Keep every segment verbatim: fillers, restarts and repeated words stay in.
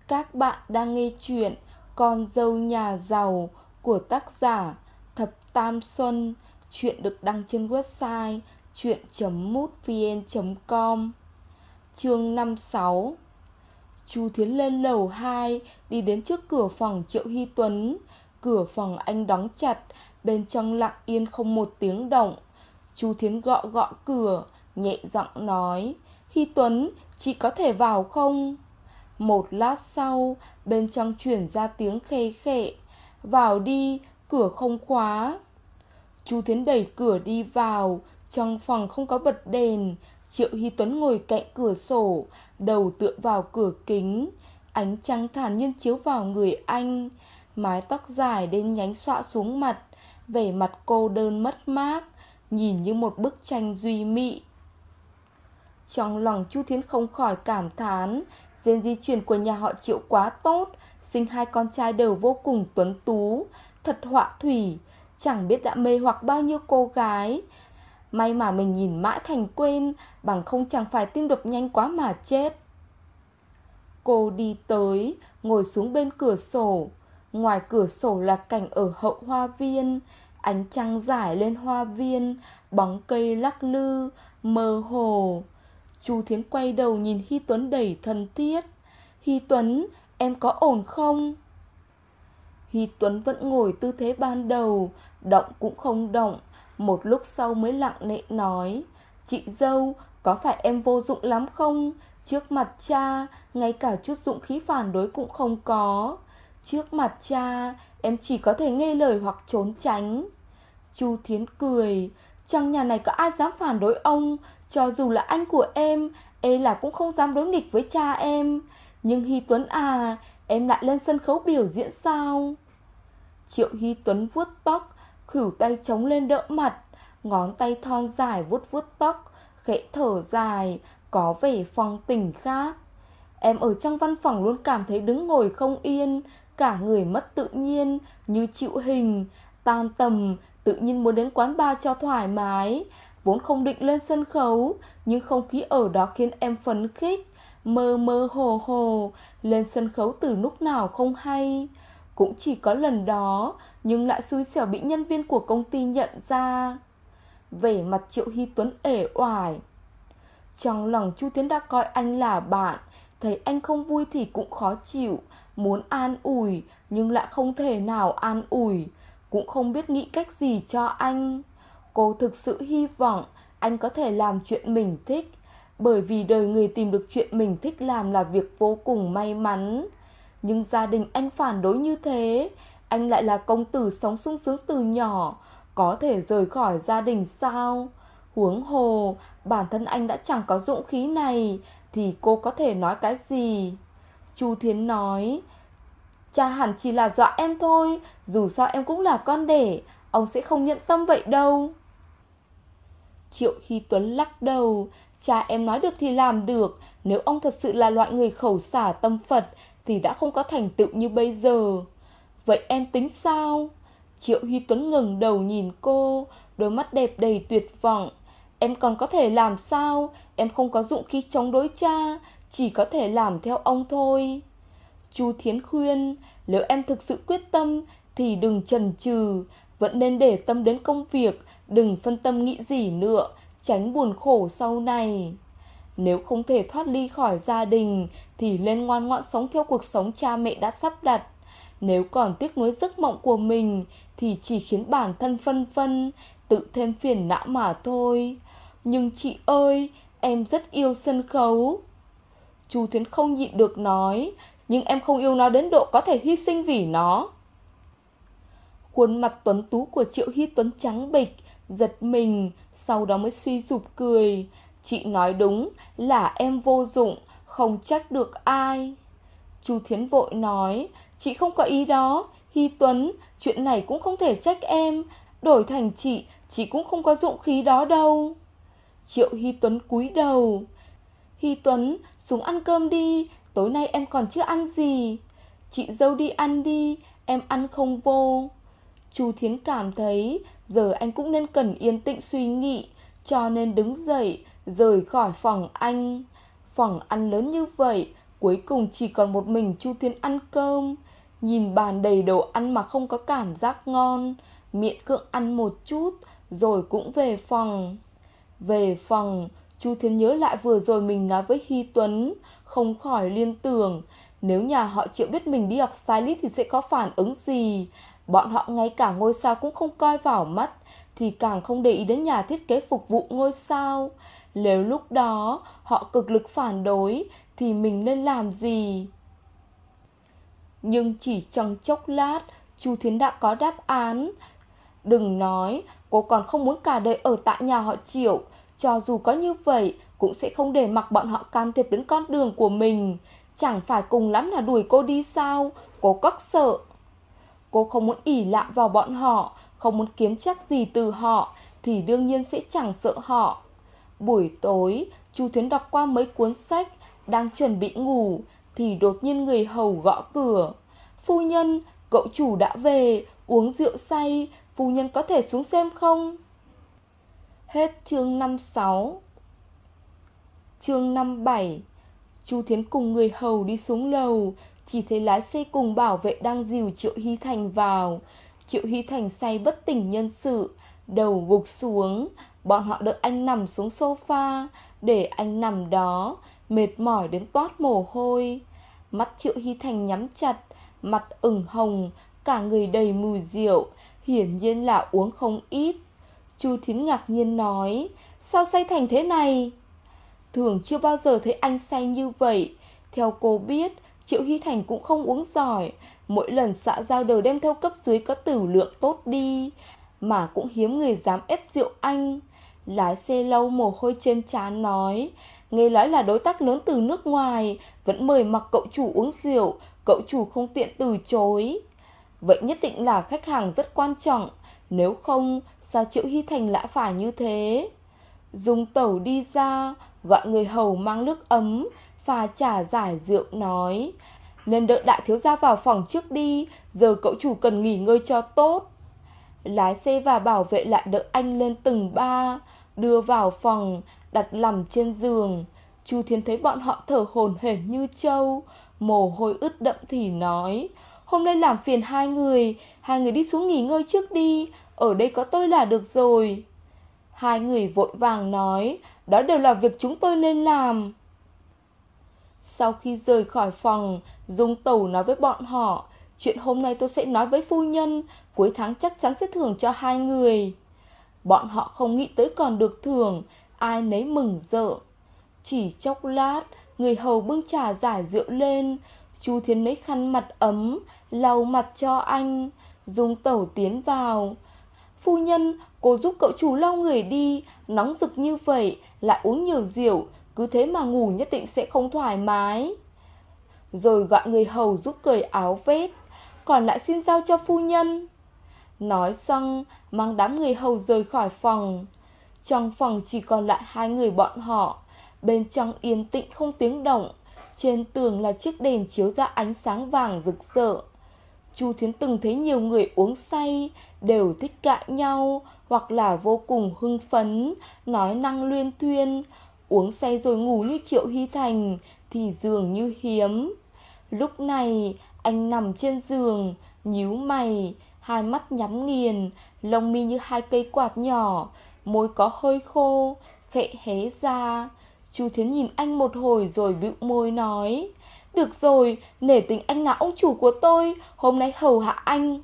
Các bạn đang nghe chuyện Con dâu nhà giàu của tác giả Thập Tam Xuân. Chuyện được đăng trên website chuyện chấm mútvn chấm com. Chương năm mươi sáu. Chu Thiến lên lầu hai, đi đến trước cửa phòng Triệu Hy Tuấn. Cửa phòng anh đóng chặt, bên trong lặng yên không một tiếng động. Chu Thiến gõ gõ cửa, nhẹ giọng nói: "Hy Tuấn, chị có thể vào không?" Một lát sau, bên trong truyền ra tiếng khe khẽ: "Vào đi, cửa không khóa." Chu Thiến đẩy cửa đi vào. Trong phòng không có bật đèn. Triệu Hy Tuấn ngồi cạnh cửa sổ, đầu tựa vào cửa kính. Ánh trăng thản nhiên chiếu vào người anh. Mái tóc dài đen nhánh xõa xuống mặt, vẻ mặt cô đơn mất mát, nhìn như một bức tranh duy mỹ. Trong lòng Chu Thiến không khỏi cảm thán, gen di truyền của nhà họ Triệu quá tốt, sinh hai con trai đều vô cùng tuấn tú, thật họa thủy, chẳng biết đã mê hoặc bao nhiêu cô gái. May mà mình nhìn mãi thành quen, bằng không chẳng phải tim đập nhanh quá mà chết. Cô đi tới, ngồi xuống bên cửa sổ. Ngoài cửa sổ là cảnh ở hậu hoa viên. Ánh trăng rải lên hoa viên, bóng cây lắc lư, mơ hồ. Chu Thiến quay đầu nhìn Hy Tuấn đầy thân thiết. "Hy Tuấn, em có ổn không?" Hy Tuấn vẫn ngồi tư thế ban đầu, động cũng không động. Một lúc sau mới lặng lẽ nói: "Chị dâu, có phải em vô dụng lắm không? Trước mặt cha, ngay cả chút dũng khí phản đối cũng không có. Trước mặt cha, em chỉ có thể nghe lời hoặc trốn tránh." Chu Thiến cười: "Trong nhà này có ai dám phản đối ông? Cho dù là anh của em, e là cũng không dám đối nghịch với cha em. Nhưng Hy Tuấn à, em lại lên sân khấu biểu diễn sao?" Triệu Hy Tuấn vuốt tóc, khuỷu tay chống lên đỡ mặt, ngón tay thon dài vuốt vuốt tóc, khẽ thở dài, có vẻ phong tình khác. "Em ở trong văn phòng luôn cảm thấy đứng ngồi không yên, cả người mất tự nhiên, như chịu hình. Tan tầm, tự nhiên muốn đến quán bar cho thoải mái. Vốn không định lên sân khấu, nhưng không khí ở đó khiến em phấn khích. Mơ mơ hồ hồ, lên sân khấu từ lúc nào không hay. Cũng chỉ có lần đó, nhưng lại xui xẻo bị nhân viên của công ty nhận ra." Vẻ mặt Triệu Hy Tuấn uể oải. Trong lòng Chu Thiến đã coi anh là bạn, thấy anh không vui thì cũng khó chịu, muốn an ủi nhưng lại không thể nào an ủi, cũng không biết nghĩ cách gì cho anh. Cô thực sự hy vọng anh có thể làm chuyện mình thích, bởi vì đời người tìm được chuyện mình thích làm là việc vô cùng may mắn. Nhưng gia đình anh phản đối như thế, anh lại là công tử sống sung sướng từ nhỏ, có thể rời khỏi gia đình sao? Huống hồ, bản thân anh đã chẳng có dũng khí này, thì cô có thể nói cái gì? Chu Thiến nói: "Cha hẳn chỉ là dọa em thôi, dù sao em cũng là con đẻ, ông sẽ không nhận tâm vậy đâu." Triệu Hy Tuấn lắc đầu: "Cha em nói được thì làm được, nếu ông thật sự là loại người khẩu xả tâm Phật thì đã không có thành tựu như bây giờ." "Vậy em tính sao?" Triệu Hy Tuấn ngẩng đầu nhìn cô, đôi mắt đẹp đầy tuyệt vọng. "Em còn có thể làm sao? Em không có dũng khí chống đối cha, chỉ có thể làm theo ông thôi." Chu Thiến khuyên: "Nếu em thực sự quyết tâm thì đừng chần chừ, vẫn nên để tâm đến công việc, đừng phân tâm nghĩ gì nữa, tránh buồn khổ sau này. Nếu không thể thoát ly khỏi gia đình thì nên ngoan ngoãn sống theo cuộc sống cha mẹ đã sắp đặt. Nếu còn tiếc nuối giấc mộng của mình thì chỉ khiến bản thân phân vân, tự thêm phiền não mà thôi. Nhưng chị ơi, em rất yêu sân khấu." Chu Thiến không nhịn được nói: "Nhưng em không yêu nó đến độ có thể hy sinh vì nó." Khuôn mặt tuấn tú của Triệu Hy Tuấn trắng bệch, giật mình, sau đó mới suy sụp cười: "Chị nói đúng, là em vô dụng, không trách được ai." Chu Thiến vội nói: "Chị không có ý đó, Hy Tuấn, chuyện này cũng không thể trách em, đổi thành chị, chị cũng không có dũng khí đó đâu." Triệu Hy Tuấn cúi đầu: "Hy Tuấn, xuống ăn cơm đi, tối nay em còn chưa ăn gì." "Chị dâu đi ăn đi, em ăn không vô." Chu Thiến cảm thấy giờ anh cũng nên cần yên tĩnh suy nghĩ, cho nên đứng dậy rời khỏi phòng anh. Phòng ăn lớn như vậy, Cuối cùng chỉ còn một mình Chu Thiến ăn cơm. Nhìn bàn đầy đồ ăn mà không có cảm giác ngon, miễn cưỡng ăn một chút rồi cũng về phòng. Về phòng, Chu Thiến nhớ lại vừa rồi mình nói với Hy Tuấn, không khỏi liên tưởng, nếu nhà họ Triệu biết mình đi học stylist thì sẽ có phản ứng gì. Bọn họ ngay cả ngôi sao cũng không coi vào mắt, thì càng không để ý đến nhà thiết kế phục vụ ngôi sao. Nếu lúc đó họ cực lực phản đối thì mình nên làm gì? Nhưng chỉ trong chốc lát, Chu Thiến đã có đáp án. Đừng nói, cô còn không muốn cả đời ở tại nhà họ Triệu. Cho dù có như vậy, cũng sẽ không để mặc bọn họ can thiệp đến con đường của mình. Chẳng phải cùng lắm là đuổi cô đi sao? Cô cóc sợ. Cô không muốn ỷ lại vào bọn họ, không muốn kiếm chắc gì từ họ, thì đương nhiên sẽ chẳng sợ họ. Buổi tối, Chu Thiến đọc qua mấy cuốn sách, đang chuẩn bị ngủ, thì đột nhiên người hầu gõ cửa. Phu nhân, cậu chủ đã về, uống rượu say, phu nhân có thể xuống xem không? Hết chương năm mươi sáu. Chương năm mươi bảy. Chu Thiến cùng người hầu đi xuống lầu, chỉ thấy lái xe cùng bảo vệ đang dìu Triệu Hy Thành vào. Triệu Hy Thành say bất tỉnh nhân sự, đầu gục xuống. Bọn họ đợi anh nằm xuống sofa, để anh nằm đó, mệt mỏi đến toát mồ hôi. Mắt Triệu Hy Thành nhắm chặt, mặt ửng hồng, cả người đầy mùi rượu, hiển nhiên là uống không ít. Chu Thiến ngạc nhiên nói, sao say thành thế này? Thường chưa bao giờ thấy anh say như vậy. Theo cô biết, Triệu Hy Thành cũng không uống giỏi, mỗi lần xã giao đều đem theo cấp dưới có tửu lượng tốt đi, mà cũng hiếm người dám ép rượu anh. Lái xe lau mồ hôi trên trán nói, nghe nói là đối tác lớn từ nước ngoài, vẫn mời mặc cậu chủ uống rượu, cậu chủ không tiện từ chối. Vậy nhất định là khách hàng rất quan trọng, nếu không sao Triệu Hy Thành lại phải như thế? Dung Tẩu đi ra, gọi người hầu mang nước ấm, pha trà giải rượu nói, nên đợi đại thiếu gia vào phòng trước đi, giờ cậu chủ cần nghỉ ngơi cho tốt. Lái xe và bảo vệ lại đỡ anh lên từng ba, đưa vào phòng, đặt nằm trên giường. Chu Thiến thấy bọn họ thở hổn hển như trâu, mồ hôi ướt đẫm thì nói, hôm nay làm phiền hai người, hai người đi xuống nghỉ ngơi trước đi, ở đây có tôi là được rồi. Hai người vội vàng nói, đó đều là việc chúng tôi nên làm. Sau khi rời khỏi phòng, Dung Tẩu nói với bọn họ, chuyện hôm nay tôi sẽ nói với phu nhân, cuối tháng chắc chắn sẽ thưởng cho hai người. Bọn họ không nghĩ tới còn được thưởng, ai nấy mừng rỡ. Chỉ chốc lát, người hầu bưng trà giải rượu lên. Chu Thiến lấy khăn mặt ấm, lau mặt cho anh. Dung Tẩu tiến vào. Phu nhân, cô giúp cậu chủ lau người đi, nóng rực như vậy, lại uống nhiều rượu, cứ thế mà ngủ nhất định sẽ không thoải mái. Rồi gọi người hầu giúp cởi áo vest, còn lại xin giao cho phu nhân. Nói xong, mang đám người hầu rời khỏi phòng. Trong phòng chỉ còn lại hai người bọn họ. Bên trong yên tĩnh không tiếng động. Trên tường là chiếc đèn chiếu ra ánh sáng vàng rực rỡ. Chu Thiến từng thấy nhiều người uống say đều thích cãi nhau, hoặc là vô cùng hưng phấn, nói năng luyên thuyên. Uống say rồi ngủ như Triệu Hy Thành thì dường như hiếm. Lúc này anh nằm trên giường, nhíu mày, hai mắt nhắm nghiền, lông mi như hai cây quạt nhỏ, môi có hơi khô, khẽ hé ra. Chu Thiến nhìn anh một hồi rồi bĩu môi nói, được rồi, nể tình anh là ông chủ của tôi, hôm nay hầu hạ anh.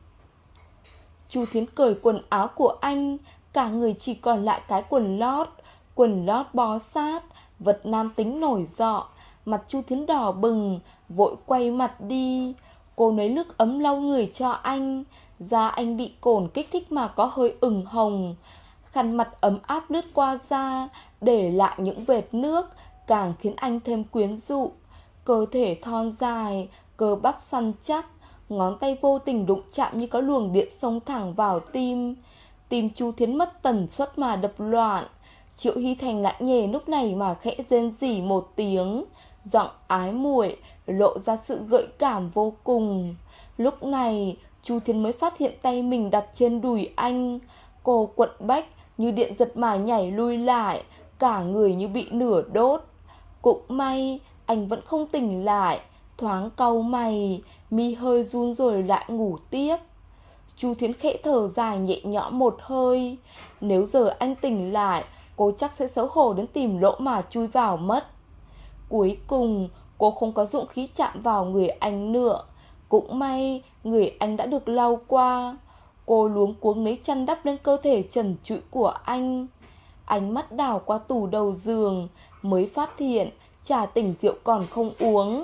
Chu Thiến cởi quần áo của anh, cả người chỉ còn lại cái quần lót. Quần lót bó sát, vật nam tính nổi rọ. Mặt Chu Thiến đỏ bừng, vội quay mặt đi. Cô lấy nước ấm lau người cho anh. Da anh bị cồn kích thích mà có hơi ửng hồng. Khăn mặt ấm áp lướt qua da, để lại những vệt nước, càng khiến anh thêm quyến rũ. Cơ thể thon dài, cơ bắp săn chắc, ngón tay vô tình đụng chạm như có luồng điện xông thẳng vào tim. Tim Chu Thiến mất tần suất mà đập loạn. Triệu Hy Thành lại nhè lúc này mà khẽ rên rỉ một tiếng, giọng ái muội lộ ra sự gợi cảm vô cùng. Lúc này Chu Thiến mới phát hiện tay mình đặt trên đùi anh. Cô quặn bách như điện giật mà nhảy lui lại, cả người như bị nửa đốt. Cũng may anh vẫn không tỉnh lại, thoáng cau mày, mi hơi run rồi lại ngủ tiếp. Chu Thiến khẽ thở dài nhẹ nhõm một hơi. Nếu giờ anh tỉnh lại, cô chắc sẽ xấu hổ đến tìm lỗ mà chui vào mất. Cuối cùng, cô không có dũng khí chạm vào người anh nữa. Cũng may, người anh đã được lau qua. Cô luống cuống lấy chăn đắp lên cơ thể trần trụi của anh. Ánh mắt đảo qua tủ đầu giường, mới phát hiện trà tỉnh rượu còn không uống.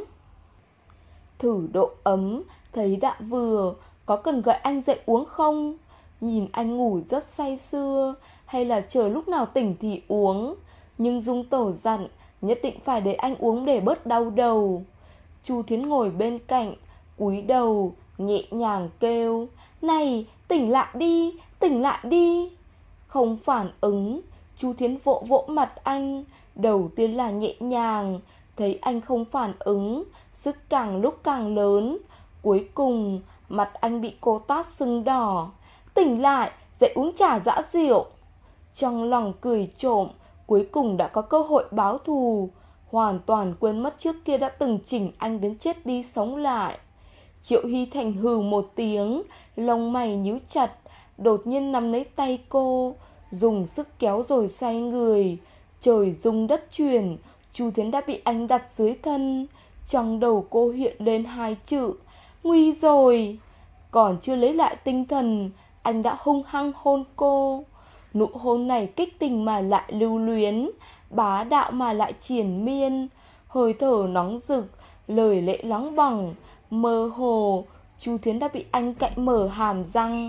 Thử độ ấm, thấy đã vừa. Có cần gọi anh dậy uống không? Nhìn anh ngủ rất say sưa, hay là chờ lúc nào tỉnh thì uống. Nhưng Dung Tổ dặn nhất định phải để anh uống để bớt đau đầu. Chu Thiến ngồi bên cạnh, cúi đầu, nhẹ nhàng kêu: "Này, tỉnh lại đi, tỉnh lại đi." Không phản ứng, Chu Thiến vỗ vỗ mặt anh. Đầu tiên là nhẹ nhàng, thấy anh không phản ứng, sức càng lúc càng lớn. Cuối cùng, mặt anh bị cô tát sưng đỏ. "Tỉnh lại, dậy uống trà giã rượu." Trong lòng cười trộm, cuối cùng đã có cơ hội báo thù. Hoàn toàn quên mất trước kia đã từng chỉnh anh đến chết đi sống lại. Triệu Hy Thành hừ một tiếng, lông mày nhíu chặt, đột nhiên nắm lấy tay cô, dùng sức kéo rồi xoay người. Trời rung đất chuyển, Chu Thiến đã bị anh đặt dưới thân. Trong đầu cô hiện lên hai chữ: nguy rồi. Còn chưa lấy lại tinh thần, anh đã hung hăng hôn cô. Nụ hôn này kích tình mà lại lưu luyến, bá đạo mà lại triền miên. Hơi thở nóng rực, lời lẽ nóng bỏng, mơ hồ. Chu Thiến đã bị anh cạy mở hàm răng,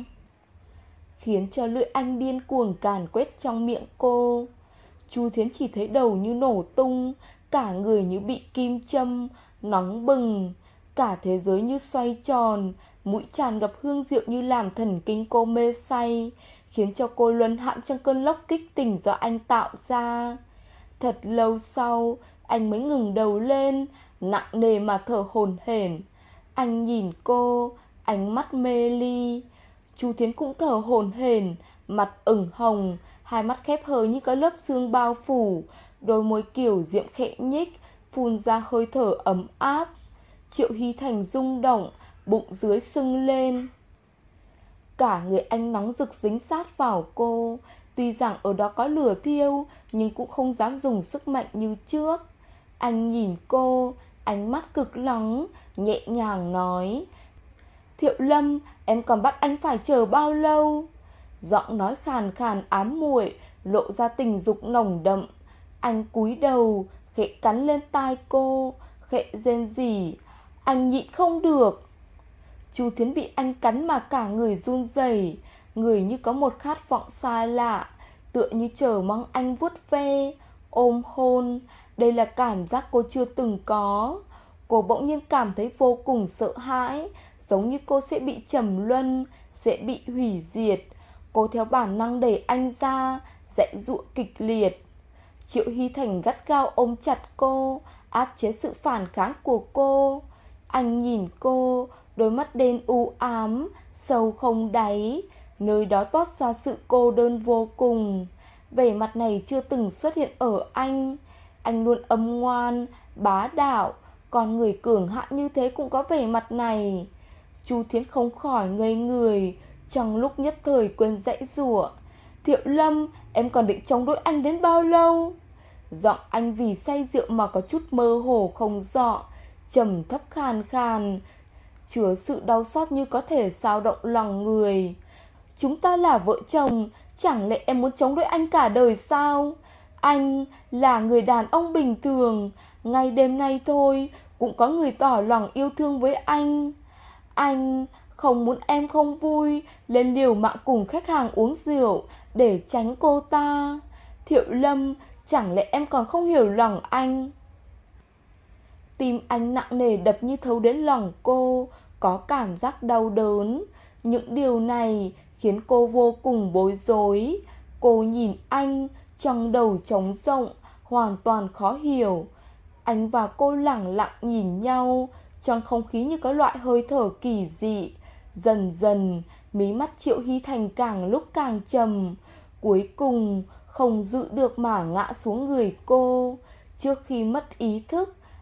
khiến cho lưỡi anh điên cuồng càn quét trong miệng cô. Chu Thiến chỉ thấy đầu như nổ tung, cả người như bị kim châm, nóng bừng. Cả thế giới như xoay tròn, mũi tràn ngập hương rượu như làm thần kinh cô mê say, khiến cho cô luân hãm trong cơn lốc kích tình do anh tạo ra. Thật lâu sau, anh mới ngừng đầu lên, nặng nề mà thở hổn hển. Anh nhìn cô, ánh mắt mê ly. Chu Thiến cũng thở hổn hển, mặt ửng hồng, hai mắt khép hờ như có lớp sương bao phủ, đôi môi kiểu diễm khẽ nhích, phun ra hơi thở ấm áp. Triệu Hy Thành rung động, bụng dưới sưng lên. Cả người anh nóng rực dính sát vào cô. Tuy rằng ở đó có lửa thiêu, nhưng cũng không dám dùng sức mạnh như trước. Anh nhìn cô, ánh mắt cực nóng, nhẹ nhàng nói: "Thiệu Lâm, em còn bắt anh phải chờ bao lâu?" Giọng nói khàn khàn ám muội, lộ ra tình dục nồng đậm. Anh cúi đầu, khẽ cắn lên tai cô, khẽ rên rỉ: "Anh nhịn không được." Chu Thiến bị anh cắn mà cả người run rẩy, người như có một khát vọng xa lạ, tựa như chờ mong anh vuốt ve, ôm hôn. Đây là cảm giác cô chưa từng có. Cô bỗng nhiên cảm thấy vô cùng sợ hãi, giống như cô sẽ bị trầm luân, sẽ bị hủy diệt. Cô theo bản năng đẩy anh ra, giãy giụa kịch liệt. Triệu Hy Thành gắt gao ôm chặt cô, áp chế sự phản kháng của cô. Anh nhìn cô, đôi mắt đen u ám, sâu không đáy, nơi đó toát ra sự cô đơn vô cùng. Vẻ mặt này chưa từng xuất hiện ở anh. Anh luôn âm ngoan, bá đạo, còn người cường hãn như thế cũng có vẻ mặt này. Chu Thiến không khỏi ngây người, trong lúc nhất thời quên giãy giụa. "Thiệu Lâm, em còn định chống đối anh đến bao lâu?" Giọng anh vì say rượu mà có chút mơ hồ không rõ, trầm thấp khàn khàn, chứa sự đau xót như có thể xao động lòng người. "Chúng ta là vợ chồng, chẳng lẽ em muốn chống đối anh cả đời sao? Anh là người đàn ông bình thường, ngay đêm nay thôi cũng có người tỏ lòng yêu thương với anh. Anh không muốn em không vui, lên liều mạng cùng khách hàng uống rượu để tránh cô ta. Thiệu Lâm, chẳng lẽ em còn không hiểu lòng anh?" Tim anh nặng nề đập như thấu đến lòng cô, có cảm giác đau đớn. Những điều này khiến cô vô cùng bối rối. Cô nhìn anh, trong đầu trống rỗng, hoàn toàn khó hiểu. Anh và cô lẳng lặng nhìn nhau, trong không khí như có loại hơi thở kỳ dị. Dần dần, mí mắt Triệu Hy Thành càng lúc càng trầm, cuối cùng không giữ được mà ngã xuống người cô. Trước khi mất ý thức,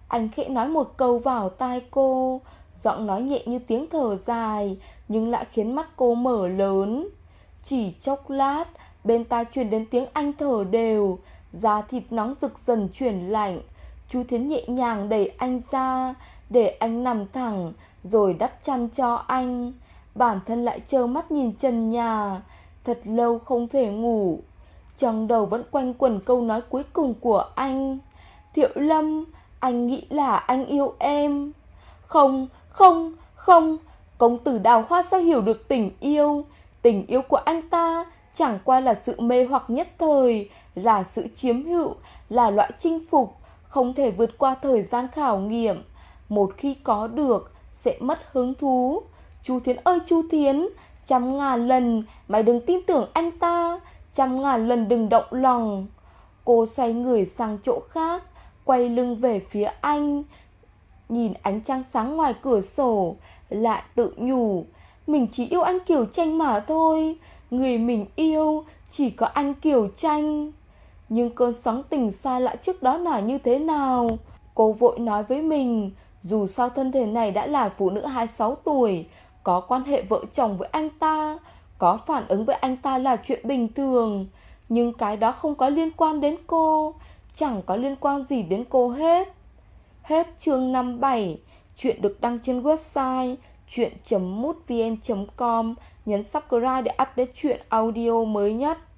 Anh khẽ nói một câu vào tai cô, giọng nói nhẹ như tiếng thở dài, nhưng lại khiến mắt cô mở lớn. Chỉ chốc lát, bên tai truyền đến tiếng anh thở đều, da thịt nóng rực dần chuyển lạnh. Chu Thiến nhẹ nhàng đẩy anh ra, để anh nằm thẳng, rồi đắp chăn cho anh. Bản thân lại trơ mắt nhìn trần nhà, thật lâu không thể ngủ. Trong đầu vẫn quanh quẩn câu nói cuối cùng của anh: Thiệu Lâm, anh nghĩ là anh yêu em. Không, không, không, công tử Đào Hoa sao hiểu được tình yêu. Tình yêu của anh ta chẳng qua là sự mê hoặc nhất thời, là sự chiếm hữu, là loại chinh phục, không thể vượt qua thời gian khảo nghiệm. Một khi có được, sẽ mất hứng thú. Chu Thiến ơi Chu Thiến, trăm ngàn lần mày đừng tin tưởng anh ta, trăm ngàn lần đừng động lòng. Cô xoay người sang chỗ khác, quay lưng về phía anh, nhìn ánh trăng sáng ngoài cửa sổ, lại tự nhủ: mình chỉ yêu anh Kiều Tranh mà thôi, người mình yêu chỉ có anh Kiều Tranh. Nhưng cơn sóng tình xa lạ trước đó là như thế nào? Cô vội nói với mình, dù sao thân thể này đã là phụ nữ hai mươi sáu tuổi, có quan hệ vợ chồng với anh ta, có phản ứng với anh ta là chuyện bình thường. Nhưng cái đó không có liên quan đến cô, chẳng có liên quan gì đến cô hết. Hết chương năm mươi bảy. Chuyện được đăng trên website chuyện chấm mútvn chấm com. Nhấn subscribe để update chuyện audio mới nhất.